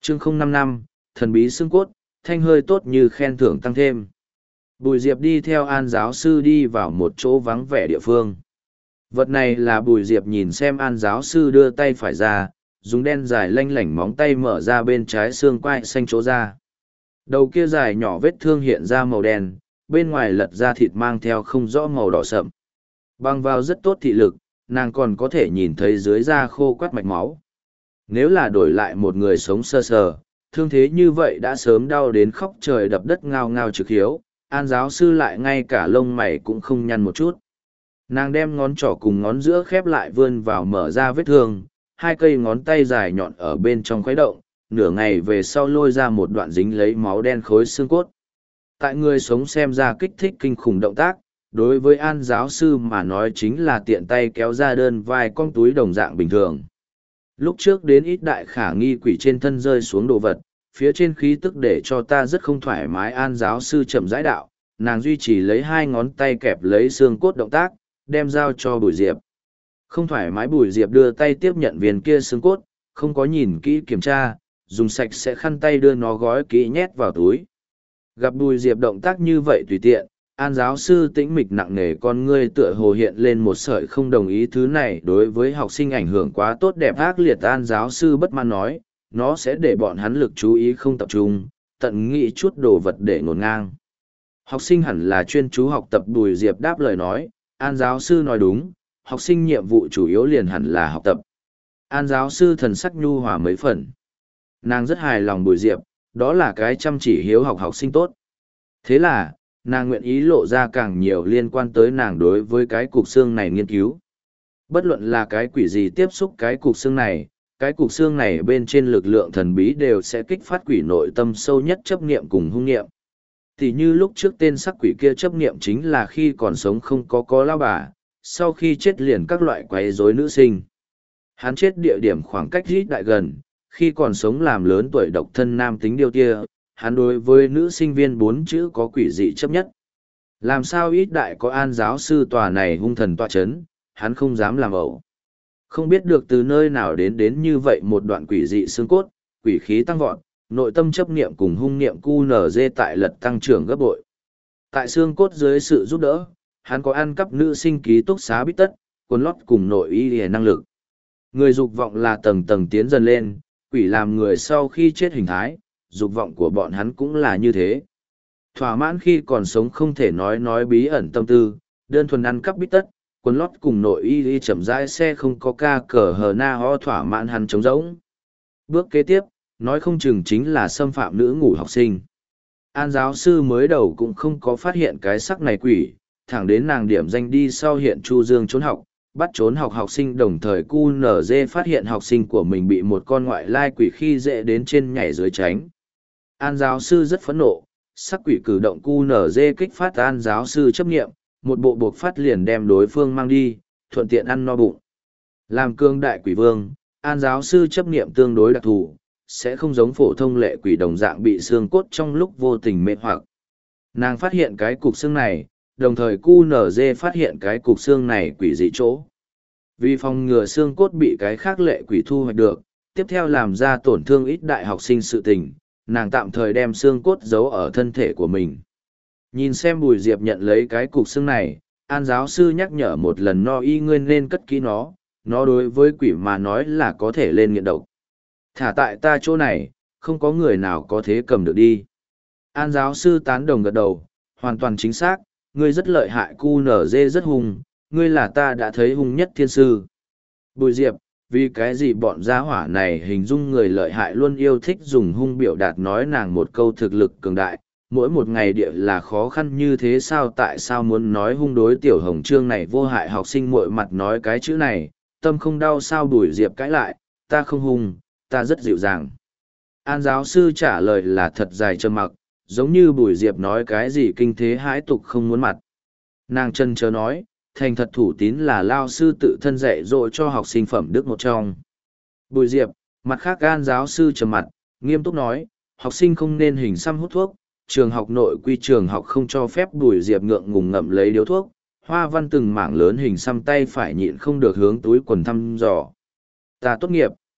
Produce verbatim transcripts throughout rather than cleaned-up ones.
chương không năm năm, thần bí xương cốt, thanh hơi tốt như khen thưởng tăng thêm. Bùi Diệp đi theo An giáo sư đi vào một chỗ vắng vẻ địa phương. Vật này là Bùi Diệp nhìn xem An giáo sư đưa tay phải ra, dùng đen dài lanh lảnh móng tay mở ra bên trái xương quai xanh chỗ ra. Đầu kia dài nhỏ vết thương hiện ra màu đen, bên ngoài lật ra thịt mang theo không rõ màu đỏ sậm. Băng vào rất tốt thị lực, nàng còn có thể nhìn thấy dưới da khô quắt mạch máu. Nếu là đổi lại một người sống sơ sờ, thương thế như vậy đã sớm đau đến khóc trời đập đất ngao ngao trực hiếu, An giáo sư lại ngay cả lông mày cũng không nhăn một chút. Nàng đem ngón trỏ cùng ngón giữa khép lại vươn vào mở ra vết thương, hai cây ngón tay dài nhọn ở bên trong khuấy động, nửa ngày về sau lôi ra một đoạn dính lấy máu đen khối xương cốt. Tại người sống xem ra kích thích kinh khủng động tác, đối với An giáo sư mà nói chính là tiện tay kéo ra đơn vai con túi đồng dạng bình thường. Lúc trước đến ít đại khả nghi quỷ trên thân rơi xuống đồ vật, phía trên khí tức để cho ta rất không thoải mái. An giáo sư chậm rãi đạo, nàng duy trì lấy hai ngón tay kẹp lấy xương cốt động tác, đem dao cho Bùi Diệp. Không thoải mái Bùi Diệp đưa tay tiếp nhận viên kia xương cốt, không có nhìn kỹ kiểm tra, dùng sạch sẽ khăn tay đưa nó gói kỹ nhét vào túi. Gặp Bùi Diệp động tác như vậy tùy tiện, An giáo sư tĩnh mịch nặng nề con ngươi tựa hồ hiện lên một sợi không đồng ý. Thứ này đối với học sinh ảnh hưởng quá tốt đẹp ác liệt. An giáo sư bất mãn nói, nó sẽ để bọn hắn lực chú ý không tập trung, tận nghĩ chút đồ vật để ngổn ngang. Học sinh hẳn là chuyên chú học tập. Bùi Diệp đáp lời nói, An giáo sư nói đúng, học sinh nhiệm vụ chủ yếu liền hẳn là học tập. An giáo sư thần sắc nhu hòa mấy phần. Nàng rất hài lòng Bùi Diệp, đó là cái chăm chỉ hiếu học học sinh tốt. Thế là, nàng nguyện ý lộ ra càng nhiều liên quan tới nàng đối với cái cục xương này nghiên cứu. Bất luận là cái quỷ gì tiếp xúc cái cục xương này, cái cục xương này bên trên lực lượng thần bí đều sẽ kích phát quỷ nội tâm sâu nhất chấp niệm cùng hung niệm. Thì như lúc trước tên sắc quỷ kia chấp niệm chính là khi còn sống không có có lao bà, sau khi chết liền các loại quấy rối nữ sinh. Hắn chết địa điểm khoảng cách rít đại gần, khi còn sống làm lớn tuổi độc thân nam tính điều tia, hắn đối với nữ sinh viên bốn chữ có quỷ dị chấp nhất. Làm sao ít đại có An giáo sư tòa này hung thần tọa chấn, hắn không dám làm ẩu. Không biết được từ nơi nào đến đến như vậy một đoạn quỷ dị xương cốt, quỷ khí tăng vọt, nội tâm chấp niệm cùng hung niệm cu nở dê tại lật tăng trưởng gấp bội. Tại xương cốt dưới sự giúp đỡ, hắn có ăn cắp nữ sinh ký túc xá bít tất, quần lót cùng nội y hề năng lực. Người dục vọng là tầng tầng tiến dần lên, quỷ làm người sau khi chết hình thái, dục vọng của bọn hắn cũng là như thế. Thỏa mãn khi còn sống không thể nói nói bí ẩn tâm tư, đơn thuần ăn cắp bít tất, quần lót cùng nội y y chậm rãi xe không có ca cờ hờ na ho thỏa mãn hắn trống rỗng. Bước kế tiếp, nói không chừng chính là xâm phạm nữ ngủ học sinh. An giáo sư mới đầu cũng không có phát hiện cái sắc này quỷ, thẳng đến nàng điểm danh đi sau hiện Chu Dương trốn học, bắt trốn học học sinh đồng thời cu nở dê phát hiện học sinh của mình bị một con ngoại lai quỷ khi dễ đến trên nhảy dưới tránh. An giáo sư rất phẫn nộ, sắc quỷ cử động cu nở dê kích phát An giáo sư chấp nghiệm, một bộ buộc phát liền đem đối phương mang đi, thuận tiện ăn no bụng. Làm cương đại quỷ vương, An giáo sư chấp nghiệm tương đối đặc thù, sẽ không giống phổ thông lệ quỷ đồng dạng bị xương cốt trong lúc vô tình mê hoặc. Nàng phát hiện cái cục xương này, đồng thời cu nở dê phát hiện cái cục xương này quỷ dị chỗ. Vì phòng ngừa xương cốt bị cái khác lệ quỷ thu hoạch được, tiếp theo làm ra tổn thương ít đại học sinh sự tình, nàng tạm thời đem xương cốt giấu ở thân thể của mình. Nhìn xem Bùi Diệp nhận lấy cái cục xương này, An giáo sư nhắc nhở một lần no y ngươi nên cất kỹ nó, nó đối với quỷ mà nói là có thể lên nghiện độc. Thả tại ta chỗ này, không có người nào có thế cầm được đi. An giáo sư tán đồng gật đầu, hoàn toàn chính xác, ngươi rất lợi hại cu nở dê rất hung, ngươi là ta đã thấy hung nhất thiên sư. Bùi Diệp, vì cái gì bọn gia hỏa này hình dung người lợi hại luôn yêu thích dùng hung biểu đạt nói nàng một câu thực lực cường đại, mỗi một ngày địa là khó khăn như thế sao tại sao muốn nói hung đối tiểu hồng trương này vô hại học sinh muội mặt nói cái chữ này, tâm không đau sao Bùi Diệp cãi lại, ta không hung, ta rất dịu dàng. An giáo sư trả lời là thật dài trầm mặc, giống như Bùi Diệp nói cái gì kinh thế hãi tục không muốn mặt. Nàng chân chớ nói, thành thật thủ tín là lao sư tự thân dạy dỗ cho học sinh phẩm đức một trong. Bùi Diệp, mặt khác An giáo sư trầm mặt, nghiêm túc nói, học sinh không nên hình xăm hút thuốc, trường học nội quy trường học không cho phép. Bùi Diệp ngượng ngùng ngậm lấy điếu thuốc, hoa văn từng mảng lớn hình xăm tay phải nhịn không được hướng túi quần thăm dò. Ta tốt nghiệp.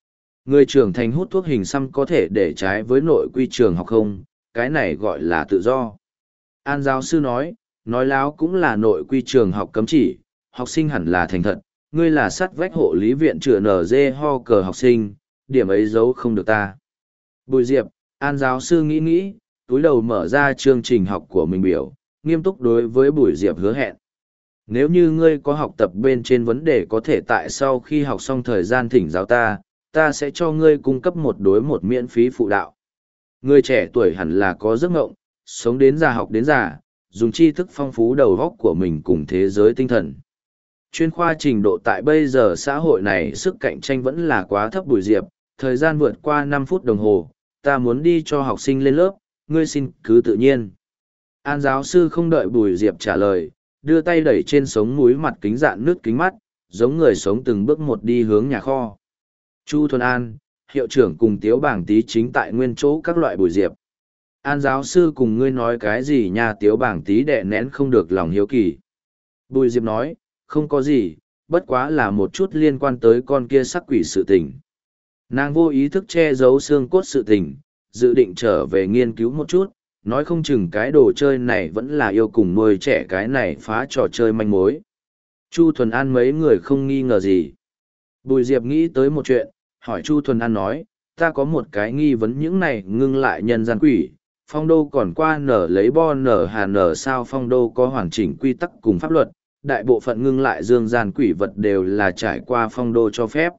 Người trưởng thành hút thuốc hình xăm có thể để trái với nội quy trường học không? Cái này gọi là tự do. An giáo sư nói, nói láo cũng là nội quy trường học cấm chỉ, học sinh hẳn là thành thật, ngươi là sắt vách hộ lý viện chữa nở dê ho cờ học sinh, điểm ấy giấu không được ta. Bùi Diệp, An giáo sư nghĩ nghĩ, túi đầu mở ra chương trình học của mình biểu, nghiêm túc đối với Bùi Diệp hứa hẹn. Nếu như ngươi có học tập bên trên vấn đề có thể tại sau khi học xong thời gian thỉnh giáo ta, ta sẽ cho ngươi cung cấp một đối một miễn phí phụ đạo. Người trẻ tuổi hẳn là có giấc ngộng, sống đến già học đến già, dùng tri thức phong phú đầu óc của mình cùng thế giới tinh thần. Chuyên khoa trình độ tại bây giờ xã hội này sức cạnh tranh vẫn là quá thấp. Bùi Diệp, thời gian vượt qua năm phút đồng hồ, ta muốn đi cho học sinh lên lớp, ngươi xin cứ tự nhiên. An giáo sư không đợi Bùi Diệp trả lời, đưa tay đẩy trên sống mũi mặt kính dạn nước kính mắt, giống người sống từng bước một đi hướng nhà kho. Chu Thuần An, hiệu trưởng cùng Tiếu Bảng Tý chính tại nguyên chỗ các loại Bùi Diệp. An giáo sư cùng ngươi nói cái gì nha? Tiếu Bảng Tý đè nén không được lòng hiếu kỳ. Bùi Diệp nói, không có gì, bất quá là một chút liên quan tới con kia sắc quỷ sự tình. Nàng vô ý thức che giấu xương cốt sự tình, dự định trở về nghiên cứu một chút, nói không chừng cái đồ chơi này vẫn là yêu cùng nuôi trẻ cái này phá trò chơi manh mối. Chu Thuần An mấy người không nghi ngờ gì. Bùi Diệp nghĩ tới một chuyện, hỏi Chu Thuần An nói, ta có một cái nghi vấn những này ngưng lại nhân gian quỷ, phong đô còn qua nở lấy bo nở hà nở sao? Phong đô có hoàn chỉnh quy tắc cùng pháp luật, đại bộ phận ngưng lại dương gian quỷ vật đều là trải qua phong đô cho phép.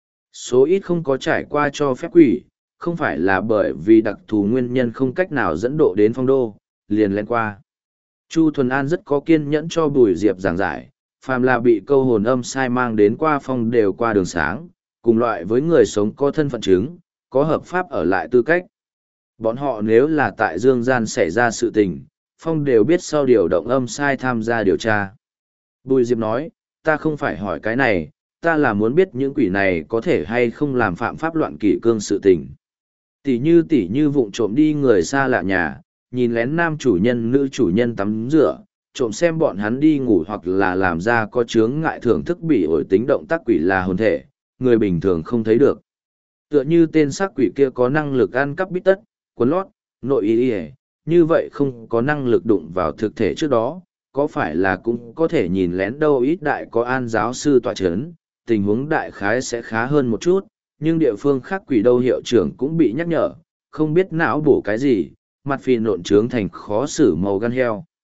Số ít không có trải qua cho phép quỷ, không phải là bởi vì đặc thù nguyên nhân không cách nào dẫn độ đến phong đô, liền lên qua. Chu Thuần An rất có kiên nhẫn cho Bùi Diệp giảng giải, phàm là bị câu hồn âm sai mang đến qua phong đều qua đường sáng, cùng loại với người sống có thân phận chứng, có hợp pháp ở lại tư cách. Bọn họ nếu là tại dương gian xảy ra sự tình, phong đều biết sau điều động âm sai tham gia điều tra. Bùi Diệp nói, ta không phải hỏi cái này, ta là muốn biết những quỷ này có thể hay không làm phạm pháp loạn kỷ cương sự tình. Tỷ như tỷ như vụng trộm đi người xa lạ nhà, nhìn lén nam chủ nhân nữ chủ nhân tắm rửa, trộm xem bọn hắn đi ngủ hoặc là làm ra có chướng ngại thưởng thức bị ổi tính động tác quỷ là hồn thể, người bình thường không thấy được. Tựa như tên sắc quỷ kia có năng lực ăn cắp bít tất, quần lót, nội y y, như vậy không có năng lực đụng vào thực thể trước đó, có phải là cũng có thể nhìn lén đâu? Ít đại có An giáo sư tọa chấn, tình huống đại khái sẽ khá hơn một chút, nhưng địa phương khác quỷ đâu? Hiệu trưởng cũng bị nhắc nhở, không biết não bổ cái gì, mặt phì nộn trướng thành khó xử màu gan heo.